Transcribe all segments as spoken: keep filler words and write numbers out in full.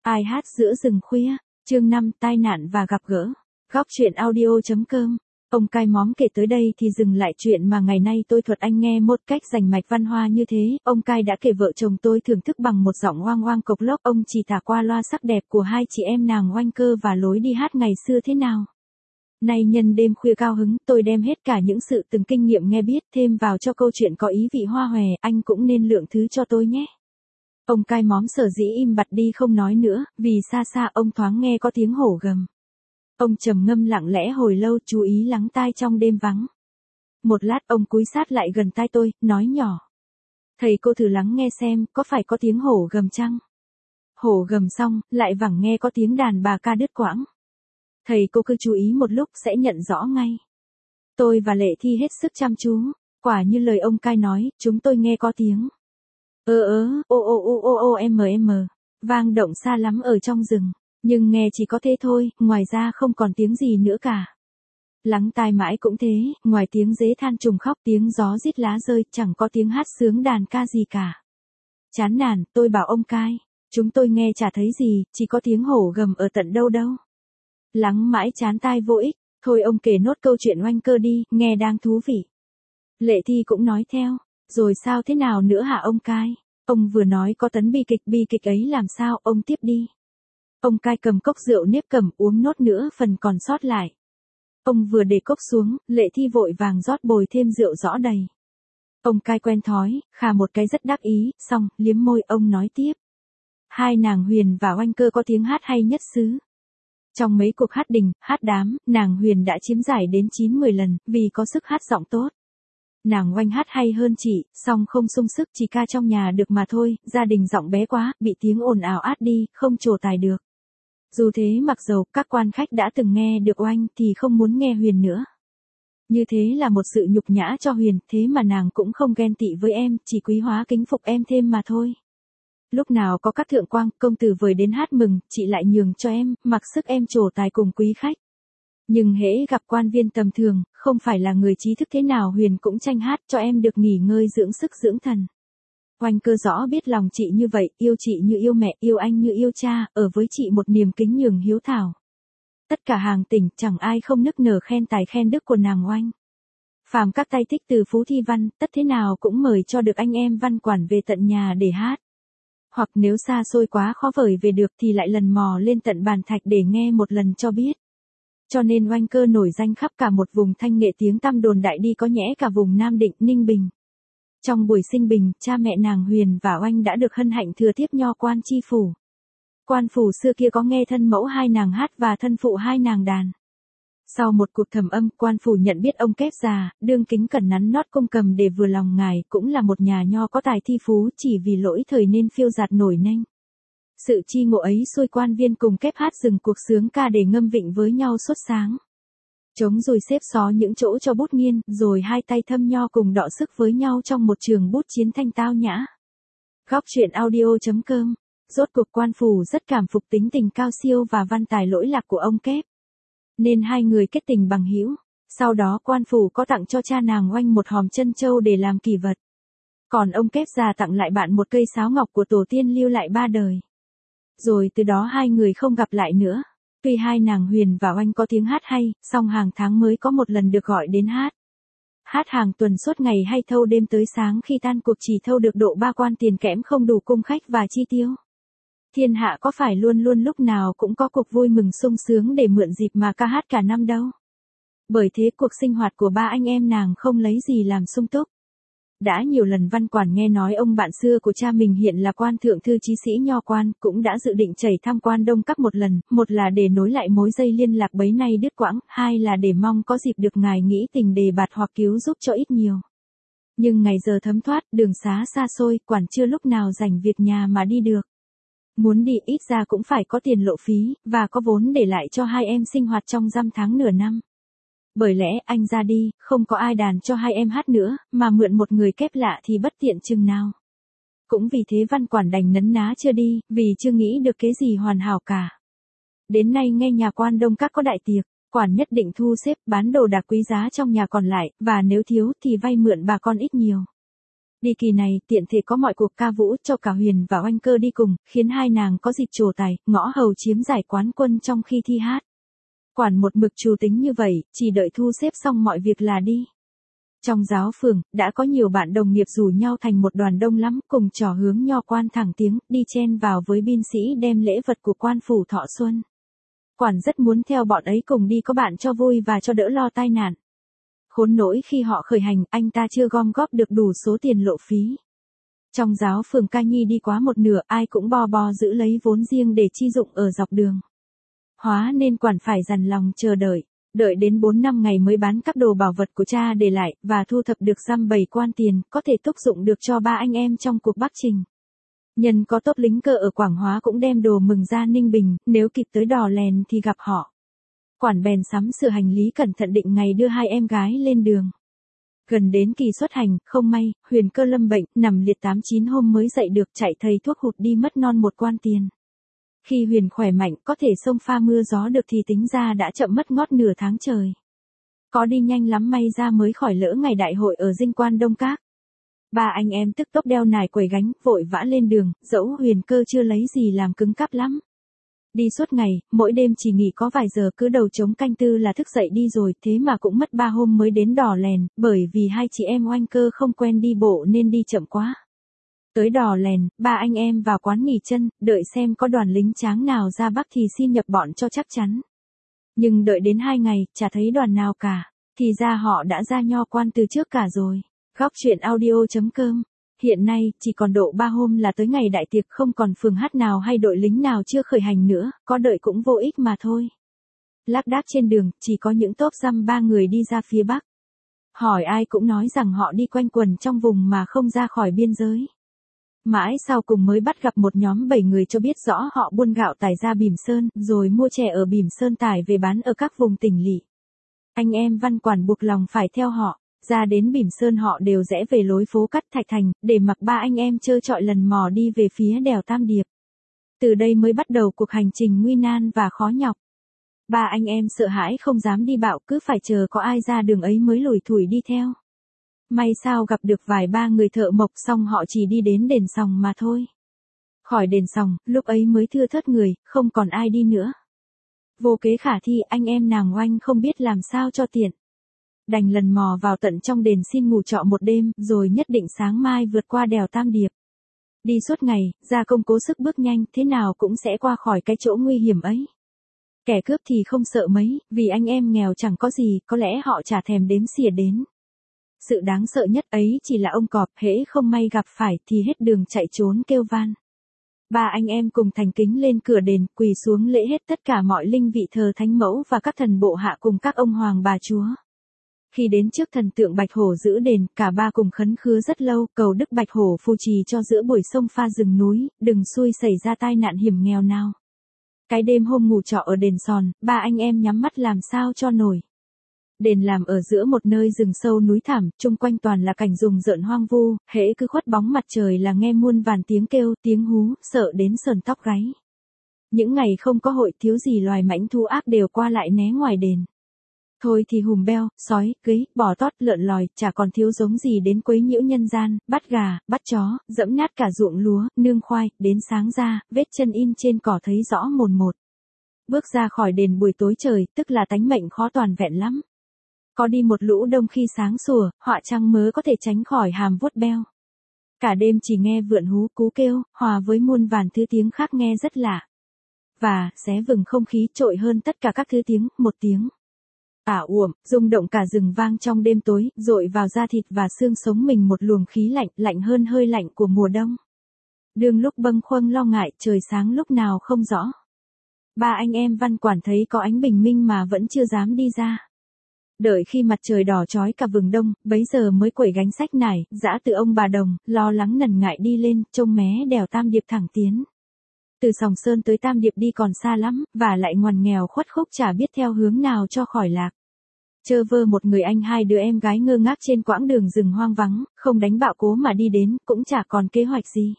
Ai hát giữa rừng khuya, chương năm tai nạn và gặp gỡ. Góc truyện audio.com. Ông cai móm kể tới đây thì dừng lại chuyện mà ngày nay tôi thuật anh nghe một cách rành mạch văn hoa như thế. Ông cai đã kể vợ chồng tôi thưởng thức bằng một giọng oang oang cộc lốc. Ông chỉ tả qua loa sắc đẹp của hai chị em nàng Oanh Cơ và lối đi hát ngày xưa thế nào. Nay nhân đêm khuya cao hứng, tôi đem hết cả những sự từng kinh nghiệm nghe biết thêm vào cho câu chuyện có ý vị hoa hòe. Anh cũng nên lượng thứ cho tôi nhé. Ông cai móm sở dĩ im bặt đi không nói nữa, vì xa xa ông thoáng nghe có tiếng hổ gầm. Ông trầm ngâm lặng lẽ hồi lâu, chú ý lắng tai trong đêm vắng. Một lát ông cúi sát lại gần tai tôi, nói nhỏ. Thầy cô thử lắng nghe xem, có phải có tiếng hổ gầm chăng? Hổ gầm xong, lại vẳng nghe có tiếng đàn bà ca đứt quãng. Thầy cô cứ chú ý một lúc sẽ nhận rõ ngay. Tôi và Lệ Thi hết sức chăm chú, quả như lời ông cai nói, chúng tôi nghe có tiếng. Ơ ớ, ô ô ô ô ô em em, vang động xa lắm ở trong rừng, nhưng nghe chỉ có thế thôi, ngoài ra không còn tiếng gì nữa cả. Lắng tai mãi cũng thế, ngoài tiếng dế than trùng khóc, tiếng gió rít lá rơi, chẳng có tiếng hát sướng đàn ca gì cả. Chán nản, tôi bảo ông cai, chúng tôi nghe chả thấy gì, chỉ có tiếng hổ gầm ở tận đâu đâu. Lắng mãi chán tai vô ích, thôi ông kể nốt câu chuyện Oanh Cơ đi, nghe đang thú vị. Lệ Thi cũng nói theo. Rồi sao thế nào nữa hả ông cai? Ông vừa nói có tấn bi kịch, bi kịch ấy làm sao, ông tiếp đi. Ông cai cầm cốc rượu nếp cầm uống nốt nữa phần còn sót lại. Ông vừa để cốc xuống, Lệ Thi vội vàng rót bồi thêm rượu rõ đầy. Ông cai quen thói, khà một cái rất đắc ý, xong, liếm môi ông nói tiếp. Hai nàng Huyền và Oanh Cơ có tiếng hát hay nhất xứ. Trong mấy cuộc hát đình, hát đám, nàng Huyền đã chiếm giải đến chín mười lần, vì có sức hát giọng tốt. Nàng Oanh hát hay hơn chị, song không sung sức, chỉ ca trong nhà được mà thôi, gia đình giọng bé quá, bị tiếng ồn ào át đi, không trổ tài được. Dù thế mặc dầu các quan khách đã từng nghe được Oanh thì không muốn nghe Huyền nữa. Như thế là một sự nhục nhã cho Huyền, thế mà nàng cũng không ghen tị với em, chỉ quý hóa kính phục em thêm mà thôi. Lúc nào có các thượng quang, công tử vời đến hát mừng, chị lại nhường cho em, mặc sức em trổ tài cùng quý khách. Nhưng hễ gặp quan viên tầm thường, không phải là người trí thức thế nào Huyền cũng tranh hát cho em được nghỉ ngơi dưỡng sức dưỡng thần. Oanh Cơ rõ biết lòng chị như vậy, yêu chị như yêu mẹ, yêu anh như yêu cha, ở với chị một niềm kính nhường hiếu thảo. Tất cả hàng tỉnh, chẳng ai không nức nở khen tài khen đức của nàng Oanh. Phàm các tay tích từ Phú Thi Văn, tất thế nào cũng mời cho được anh em văn quản về tận nhà để hát. Hoặc nếu xa xôi quá khó vời về được thì lại lần mò lên tận Bàn Thạch để nghe một lần cho biết. Cho nên Oanh Cơ nổi danh khắp cả một vùng thanh nghệ, tiếng tăm đồn đại đi có nhẽ cả vùng Nam Định, Ninh Bình. Trong buổi sinh bình, cha mẹ nàng Huyền và Oanh đã được hân hạnh thừa tiếp nho quan chi phủ. Quan phủ xưa kia có nghe thân mẫu hai nàng hát và thân phụ hai nàng đàn. Sau một cuộc thẩm âm, quan phủ nhận biết ông kép già, đương kính cẩn nắn nót cung cầm để vừa lòng ngài, cũng là một nhà nho có tài thi phú, chỉ vì lỗi thời nên phiêu dạt nổi nênh. Sự chi ngộ ấy xui quan viên cùng kép hát dừng cuộc sướng ca để ngâm vịnh với nhau suốt sáng. Trống rồi xếp xó những chỗ cho bút nghiên, rồi hai tay thâm nho cùng đọ sức với nhau trong một trường bút chiến thanh tao nhã. Góc truyện audio.com. Rốt cuộc quan phủ rất cảm phục tính tình cao siêu và văn tài lỗi lạc của ông kép. Nên hai người kết tình bằng hữu. Sau đó quan phủ có tặng cho cha nàng Oanh một hòm chân châu để làm kỷ vật. Còn ông kép già tặng lại bạn một cây sáo ngọc của tổ tiên lưu lại ba đời. Rồi từ đó hai người không gặp lại nữa. Tuy hai nàng Huyền và Oanh có tiếng hát hay, song hàng tháng mới có một lần được gọi đến hát. Hát hàng tuần suốt ngày hay thâu đêm tới sáng, khi tan cuộc chỉ thâu được độ ba quan tiền kẽm không đủ cung khách và chi tiêu. Thiên hạ có phải luôn luôn lúc nào cũng có cuộc vui mừng sung sướng để mượn dịp mà ca hát cả năm đâu. Bởi thế cuộc sinh hoạt của ba anh em nàng không lấy gì làm sung túc. Đã nhiều lần văn quản nghe nói ông bạn xưa của cha mình hiện là quan thượng thư chí sĩ nho quan, cũng đã dự định chảy tham quan Đông Các một lần, một là để nối lại mối dây liên lạc bấy nay đứt quãng, hai là để mong có dịp được ngài nghĩ tình đề bạt hoặc cứu giúp cho ít nhiều. Nhưng ngày giờ thấm thoát, đường xá xa xôi, quản chưa lúc nào rảnh việc nhà mà đi được. Muốn đi ít ra cũng phải có tiền lộ phí, và có vốn để lại cho hai em sinh hoạt trong dăm tháng nửa năm. Bởi lẽ anh ra đi, không có ai đàn cho hai em hát nữa, mà mượn một người kép lạ thì bất tiện chừng nào. Cũng vì thế văn quản đành nấn ná chưa đi, vì chưa nghĩ được kế gì hoàn hảo cả. Đến nay nghe nhà quan Đông Các có đại tiệc, quản nhất định thu xếp bán đồ đạc quý giá trong nhà còn lại, và nếu thiếu thì vay mượn bà con ít nhiều. Đi kỳ này, tiện thể có mọi cuộc ca vũ cho cả Huyền và Oanh Cơ đi cùng, khiến hai nàng có dịp trổ tài, ngõ hầu chiếm giải quán quân trong khi thi hát. Quản một mực trù tính như vậy, chỉ đợi thu xếp xong mọi việc là đi. Trong giáo phường, đã có nhiều bạn đồng nghiệp rủ nhau thành một đoàn đông lắm, cùng trò hướng nho quan thẳng tiếng, đi chen vào với binh sĩ đem lễ vật của quan phủ Thọ Xuân. Quản rất muốn theo bọn ấy cùng đi có bạn cho vui và cho đỡ lo tai nạn. Khốn nỗi khi họ khởi hành, anh ta chưa gom góp được đủ số tiền lộ phí. Trong giáo phường ca nhi đi quá một nửa, ai cũng bo bo giữ lấy vốn riêng để chi dụng ở dọc đường. Hóa nên quản phải dằn lòng chờ đợi, đợi đến bốn năm ngày mới bán các đồ bảo vật của cha để lại, và thu thập được dăm bảy quan tiền, có thể túc dụng được cho ba anh em trong cuộc Bắc Trình. Nhân có tốt lính cờ ở Quảng Hóa cũng đem đồ mừng ra Ninh Bình, nếu kịp tới Đò Lèn thì gặp họ. Quản bèn sắm sửa hành lý cẩn thận định ngày đưa hai em gái lên đường. Gần đến kỳ xuất hành, không may, Huyền Cơ lâm bệnh, nằm liệt tám chín hôm mới dậy được, chạy thầy thuốc hụt đi mất non một quan tiền. Khi Huyền khỏe mạnh, có thể xông pha mưa gió được thì tính ra đã chậm mất ngót nửa tháng trời. Có đi nhanh lắm may ra mới khỏi lỡ ngày đại hội ở Dinh Quan Đông Các. Ba anh em tức tốc đeo nải quầy gánh, vội vã lên đường, dẫu Huyền Cơ chưa lấy gì làm cứng cáp lắm. Đi suốt ngày, mỗi đêm chỉ nghỉ có vài giờ, cứ đầu trống canh tư là thức dậy đi rồi, thế mà cũng mất ba hôm mới đến Đò Lèn, bởi vì hai chị em Oanh Cơ không quen đi bộ nên đi chậm quá. Tới Đò Lèn, ba anh em vào quán nghỉ chân, đợi xem có đoàn lính tráng nào ra Bắc thì xin nhập bọn cho chắc chắn. Nhưng đợi đến hai ngày, chả thấy đoàn nào cả, thì ra họ đã ra Nho Quan từ trước cả rồi. Góc truyện audio chấm com. Hiện nay, chỉ còn độ ba hôm là tới ngày đại tiệc, không còn phường hát nào hay đội lính nào chưa khởi hành nữa, có đợi cũng vô ích mà thôi. Lác đác trên đường, chỉ có những tốp dăm ba người đi ra phía Bắc. Hỏi ai cũng nói rằng họ đi quanh quần trong vùng mà không ra khỏi biên giới. Mãi sau cùng mới bắt gặp một nhóm bảy người cho biết rõ họ buôn gạo tải ra Bỉm Sơn, rồi mua chè ở Bỉm Sơn tải về bán ở các vùng tỉnh lỵ. Anh em Văn Quản buộc lòng phải theo họ. Ra đến Bỉm Sơn họ đều rẽ về lối phố Cắt Thạch Thành, để mặc ba anh em trơ trọi lần mò đi về phía đèo Tam Điệp. Từ đây mới bắt đầu cuộc hành trình nguy nan và khó nhọc. Ba anh em sợ hãi không dám đi bạo, cứ phải chờ có ai ra đường ấy mới lủi thủi đi theo. May sao gặp được vài ba người thợ mộc, xong họ chỉ đi đến đền Sòng mà thôi. Khỏi đền Sòng, lúc ấy mới thưa thớt người, không còn ai đi nữa. Vô kế khả thi, anh em nàng Oanh không biết làm sao cho tiện. Đành lần mò vào tận trong đền xin ngủ trọ một đêm, rồi nhất định sáng mai vượt qua đèo Tam Điệp. Đi suốt ngày, gia công cố sức bước nhanh, thế nào cũng sẽ qua khỏi cái chỗ nguy hiểm ấy. Kẻ cướp thì không sợ mấy, vì anh em nghèo chẳng có gì, có lẽ họ chả thèm đếm xỉa đến. Sự đáng sợ nhất ấy chỉ là ông cọp, hễ không may gặp phải thì hết đường chạy trốn kêu van. Ba anh em cùng thành kính lên cửa đền, quỳ xuống lễ hết tất cả mọi linh vị thờ thánh mẫu và các thần bộ hạ cùng các ông hoàng bà chúa. Khi đến trước thần tượng Bạch Hổ giữ đền, cả ba cùng khấn khứa rất lâu, cầu Đức Bạch Hổ phù trì cho giữa buổi sông pha rừng núi, đừng xui xảy ra tai nạn hiểm nghèo nào. Cái đêm hôm ngủ trọ ở đền Sòn, ba anh em nhắm mắt làm sao cho nổi. Đền làm ở giữa một nơi rừng sâu núi thẳm, chung quanh toàn là cảnh rùng rợn hoang vu, hễ cứ khuất bóng mặt trời là nghe muôn vàn tiếng kêu, tiếng hú, sợ đến sờn tóc gáy. Những ngày không có hội, thiếu gì loài mãnh thú ác đều qua lại né ngoài đền. Thôi thì hùm beo, sói, cưới, bò tót, lợn lòi, chả còn thiếu giống gì đến quấy nhiễu nhân gian, bắt gà, bắt chó, dẫm nát cả ruộng lúa, nương khoai, đến sáng ra, vết chân in trên cỏ thấy rõ mồn một. Bước ra khỏi đền buổi tối trời, tức là tánh mệnh khó toàn vẹn lắm. Có đi một lũ đông khi sáng sủa, họa trăng mớ có thể tránh khỏi hàm vuốt beo. Cả đêm chỉ nghe vượn hú cú kêu, hòa với muôn vàn thứ tiếng khác nghe rất lạ. Và, xé vừng không khí trội hơn tất cả các thứ tiếng, một tiếng. Ả uổng, rung động cả rừng vang trong đêm tối, dội vào da thịt và xương sống mình một luồng khí lạnh, lạnh hơn hơi lạnh của mùa đông. Đương lúc bâng khuâng lo ngại, trời sáng lúc nào không rõ. Ba anh em Văn Quản thấy có ánh bình minh mà vẫn chưa dám đi ra. Đợi khi mặt trời đỏ chói cả vừng đông, bấy giờ mới quẩy gánh sách nải, dã từ ông bà đồng, lo lắng nần ngại đi lên, trông mé đèo Tam Điệp thẳng tiến. Từ Sòng Sơn tới Tam Điệp đi còn xa lắm, và lại ngoằn nghèo khuất khúc chả biết theo hướng nào cho khỏi lạc. Chơ vơ một người anh hai đứa em gái ngơ ngác trên quãng đường rừng hoang vắng, không đánh bạo cố mà đi đến, cũng chả còn kế hoạch gì.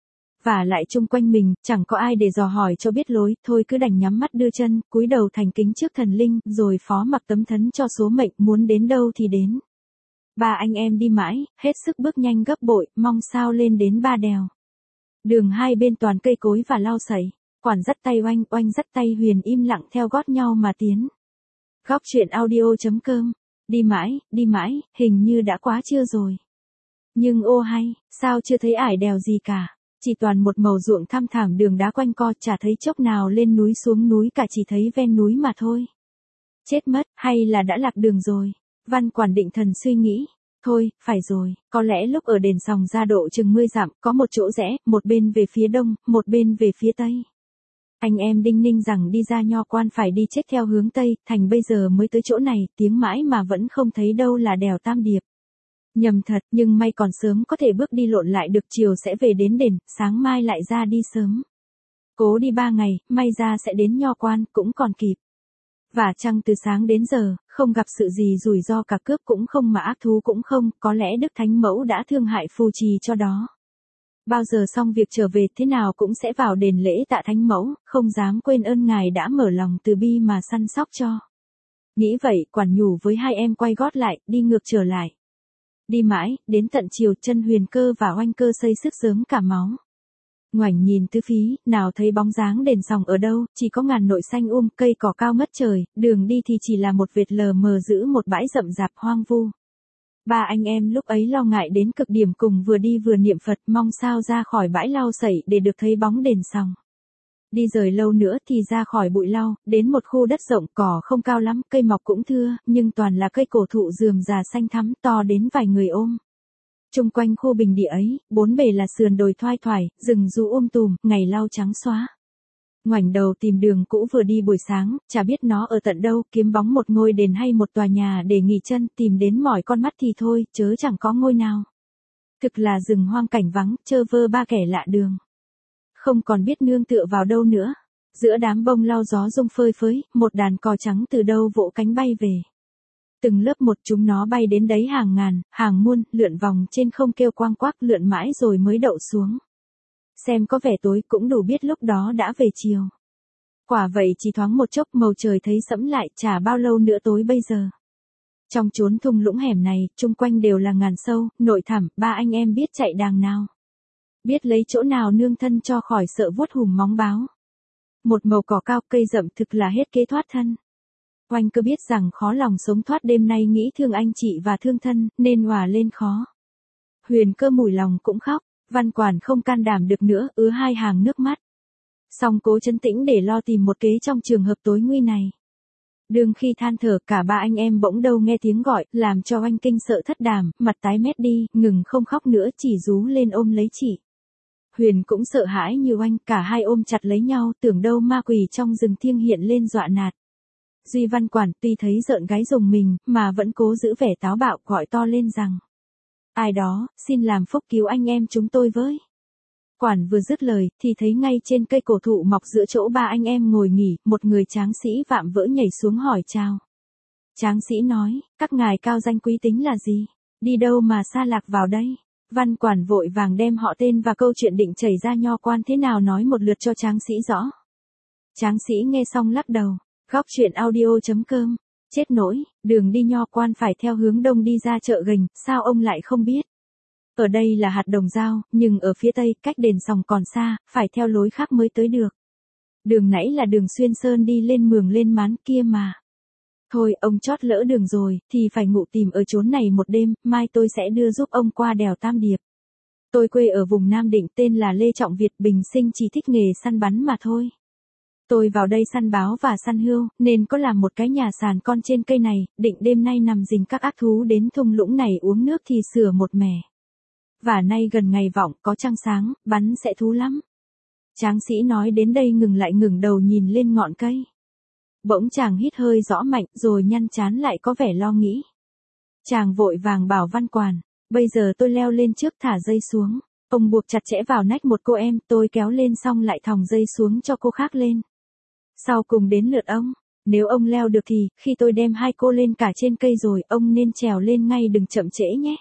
Và lại chung quanh mình, chẳng có ai để dò hỏi cho biết lối, thôi cứ đành nhắm mắt đưa chân, cúi đầu thành kính trước thần linh, rồi phó mặc tấm thấn cho số mệnh, muốn đến đâu thì đến. Ba anh em đi mãi, hết sức bước nhanh gấp bội, mong sao lên đến ba đèo. Đường hai bên toàn cây cối và lau sậy, Quản dắt tay Oanh, Oanh dắt tay Huyền im lặng theo gót nhau mà tiến. Góc truyện audio chấm com. Đi mãi, đi mãi, hình như đã quá trưa rồi. Nhưng ô hay, sao chưa thấy ải đèo gì cả. Chỉ toàn một màu ruộng thăm thẳm đường đá quanh co, chả thấy chốc nào lên núi xuống núi cả, chỉ thấy ven núi mà thôi. Chết mất, hay là đã lạc đường rồi. Văn Quản định thần suy nghĩ. Thôi, phải rồi, có lẽ lúc ở đền Sòng ra độ chừng mươi dặm, có một chỗ rẽ, một bên về phía đông, một bên về phía tây. Anh em đinh ninh rằng đi ra Nho Quan phải đi chết theo hướng tây, thành bây giờ mới tới chỗ này, tiếng mãi mà vẫn không thấy đâu là đèo Tam Điệp. Nhầm thật, nhưng may còn sớm có thể bước đi lộn lại được, chiều sẽ về đến đền, sáng mai lại ra đi sớm. Cố đi ba ngày, may ra sẽ đến Nho Quan, cũng còn kịp. Và chăng từ sáng đến giờ, không gặp sự gì rủi ro cả, cướp cũng không mà ác thú cũng không, có lẽ Đức Thánh Mẫu đã thương hại phù trì cho đó. Bao giờ xong việc trở về thế nào cũng sẽ vào đền lễ tạ Thánh Mẫu, không dám quên ơn ngài đã mở lòng từ bi mà săn sóc cho. Nghĩ vậy, Quản nhủ với hai em quay gót lại, đi ngược trở lại. Đi mãi, đến tận chiều, chân Huyền Cơ và Oanh Cơ xây sức sớm cả máu. Ngoảnh nhìn tứ phía, nào thấy bóng dáng đền Sòng ở đâu, chỉ có ngàn nội xanh um, cây cỏ cao ngất trời, đường đi thì chỉ là một vệt lờ mờ giữa một bãi rậm rạp hoang vu. Ba anh em lúc ấy lo ngại đến cực điểm, cùng vừa đi vừa niệm Phật, mong sao ra khỏi bãi lau sậy để được thấy bóng đền Sòng. Đi rời lâu nữa thì ra khỏi bụi lau, đến một khu đất rộng, cỏ không cao lắm, cây mọc cũng thưa, nhưng toàn là cây cổ thụ rườm rà xanh thắm, to đến vài người ôm. Chung quanh khu bình địa ấy, bốn bề là sườn đồi thoai thoải, rừng rú um tùm, ngày lau trắng xóa. Ngoảnh đầu tìm đường cũ vừa đi buổi sáng, chả biết nó ở tận đâu, kiếm bóng một ngôi đền hay một tòa nhà để nghỉ chân, tìm đến mỏi con mắt thì thôi, chớ chẳng có ngôi nào. Thực là rừng hoang cảnh vắng, chơ vơ ba kẻ lạ đường. Không còn biết nương tựa vào đâu nữa. Giữa đám bông lau gió rung phơi phới, một đàn cò trắng từ đâu vỗ cánh bay về. Từng lớp một chúng nó bay đến đấy hàng ngàn, hàng muôn, lượn vòng trên không kêu quang quác, lượn mãi rồi mới đậu xuống. Xem có vẻ tối cũng đủ biết lúc đó đã về chiều. Quả vậy chỉ thoáng một chốc màu trời thấy sẫm lại, chả bao lâu nữa tối bây giờ. Trong chốn thung lũng hẻm này, chung quanh đều là ngàn sâu, nội thẳm, ba anh em biết chạy đàng nào. Biết lấy chỗ nào nương thân cho khỏi sợ vuốt hùm móng báo. Một màu cỏ cao cây rậm thực là hết kế thoát thân. Oanh Cơ biết rằng khó lòng sống thoát đêm nay, nghĩ thương anh chị và thương thân, nên hòa lên khó. Huyền Cơ mủi lòng cũng khóc, Văn Quản không can đảm được nữa, ứa hai hàng nước mắt. Song cố trấn tĩnh để lo tìm một kế trong trường hợp tối nguy này. Đương khi than thở, cả ba anh em bỗng đâu nghe tiếng gọi, làm cho Oanh kinh sợ thất đảm, mặt tái mét đi, ngừng không khóc nữa, chỉ rú lên ôm lấy chị. Huyền cũng sợ hãi như Oanh, cả hai ôm chặt lấy nhau, tưởng đâu ma quỷ trong rừng thiêng hiện lên dọa nạt. Duy Văn Quản tuy thấy rợn gáy rùng mình, mà vẫn cố giữ vẻ táo bạo, gọi to lên rằng: ai đó, xin làm phúc cứu anh em chúng tôi với. Quản vừa dứt lời, thì thấy ngay trên cây cổ thụ mọc giữa chỗ ba anh em ngồi nghỉ, một người tráng sĩ vạm vỡ nhảy xuống hỏi chào. Tráng sĩ nói: các ngài cao danh quý tính là gì? Đi đâu mà sa lạc vào đây? Văn Quản vội vàng đem họ tên và câu chuyện định chảy ra Nho Quan thế nào nói một lượt cho tráng sĩ rõ. Tráng sĩ nghe xong lắc đầu. Góc truyện audio chấm com. Chết nỗi, đường đi Nho Quan phải theo hướng đông đi ra chợ Gành, sao ông lại không biết? Ở đây là hạt Đồng Dao, nhưng ở phía tây, cách đền Sòng còn xa, phải theo lối khác mới tới được. Đường nãy là đường xuyên sơn đi lên Mường lên Mán kia mà. Thôi, ông chót lỡ đường rồi, thì phải ngụ tìm ở chốn này một đêm, mai tôi sẽ đưa giúp ông qua đèo Tam Điệp. Tôi quê ở vùng Nam Định, tên là Lê Trọng Việt, bình sinh chỉ thích nghề săn bắn mà thôi. Tôi vào đây săn báo và săn hươu, nên có làm một cái nhà sàn con trên cây này, định đêm nay nằm rình các ác thú đến thung lũng này uống nước thì sửa một mẻ. Và nay gần ngày vọng, có trăng sáng, bắn sẽ thú lắm. Tráng sĩ nói đến đây ngừng lại, ngừng đầu nhìn lên ngọn cây. Bỗng chàng hít hơi rõ mạnh, rồi nhăn trán lại có vẻ lo nghĩ. Chàng vội vàng bảo Văn Quản: bây giờ tôi leo lên trước, thả dây xuống. Ông buộc chặt chẽ vào nách một cô em, tôi kéo lên xong lại thòng dây xuống cho cô khác lên. Sau cùng đến lượt ông. Nếu ông leo được thì, khi tôi đem hai cô lên cả trên cây rồi, ông nên trèo lên ngay, đừng chậm trễ nhé.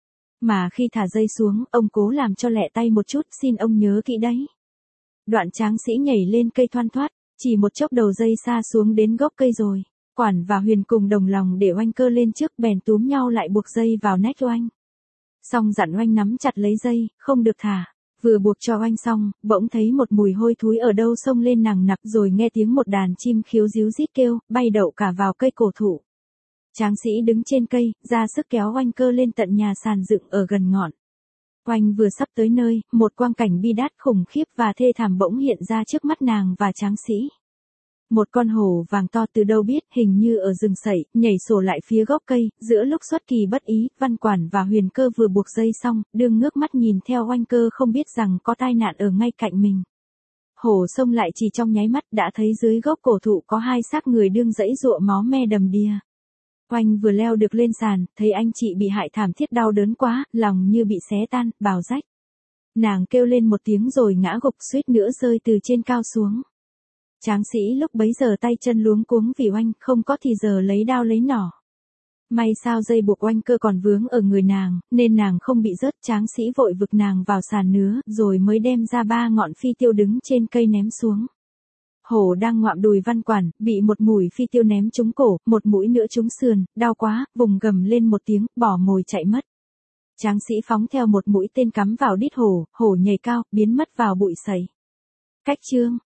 Mà khi thả dây xuống, ông cố làm cho lẹ tay một chút, xin ông nhớ kỹ đấy. Đoạn tráng sĩ nhảy lên cây thoăn thoắt, chỉ một chốc đầu dây xa xuống đến gốc cây rồi. Quản và Huyền cùng đồng lòng để Oanh Cơ lên trước, bèn túm nhau lại buộc dây vào nách Oanh. Xong dặn Oanh nắm chặt lấy dây, không được thả. Vừa buộc cho Oanh xong, bỗng thấy một mùi hôi thối ở đâu xông lên nằng nặc, rồi nghe tiếng một đàn chim khiếu ríu rít kêu, bay đậu cả vào cây cổ thụ. Tráng sĩ đứng trên cây, ra sức kéo Oanh Cơ lên tận nhà sàn dựng ở gần ngọn. Oanh vừa sắp tới nơi, một quang cảnh bi đát khủng khiếp và thê thảm bỗng hiện ra trước mắt nàng và tráng sĩ. Một con hổ vàng to từ đâu biết, hình như ở rừng sậy, nhảy sổ lại phía gốc cây. Giữa lúc xuất kỳ bất ý, Văn Quản và Huyền Cơ vừa buộc dây xong, đương ngước mắt nhìn theo Oanh Cơ, không biết rằng có tai nạn ở ngay cạnh mình. Hổ xông lại chỉ trong nháy mắt đã thấy dưới gốc cổ thụ có hai xác người đương giãy giụa máu me đầm đìa. Oanh vừa leo được lên sàn, thấy anh chị bị hại thảm thiết đau đớn quá, lòng như bị xé tan, bào rách. Nàng kêu lên một tiếng rồi ngã gục, suýt nữa rơi từ trên cao xuống. Tráng sĩ lúc bấy giờ tay chân luống cuống vì Oanh không có thì giờ lấy đao lấy nỏ. May sao dây buộc Oanh Cơ còn vướng ở người nàng, nên nàng không bị rớt. Tráng sĩ vội vực nàng vào sàn nứa, rồi mới đem ra ba ngọn phi tiêu đứng trên cây ném xuống. Hổ đang ngoạm đùi Văn Quản, bị một mũi phi tiêu ném trúng cổ, một mũi nữa trúng sườn, đau quá, vùng gầm lên một tiếng, bỏ mồi chạy mất. Tráng sĩ phóng theo một mũi tên cắm vào đít hổ, hổ nhảy cao, biến mất vào bụi sậy. Cách chương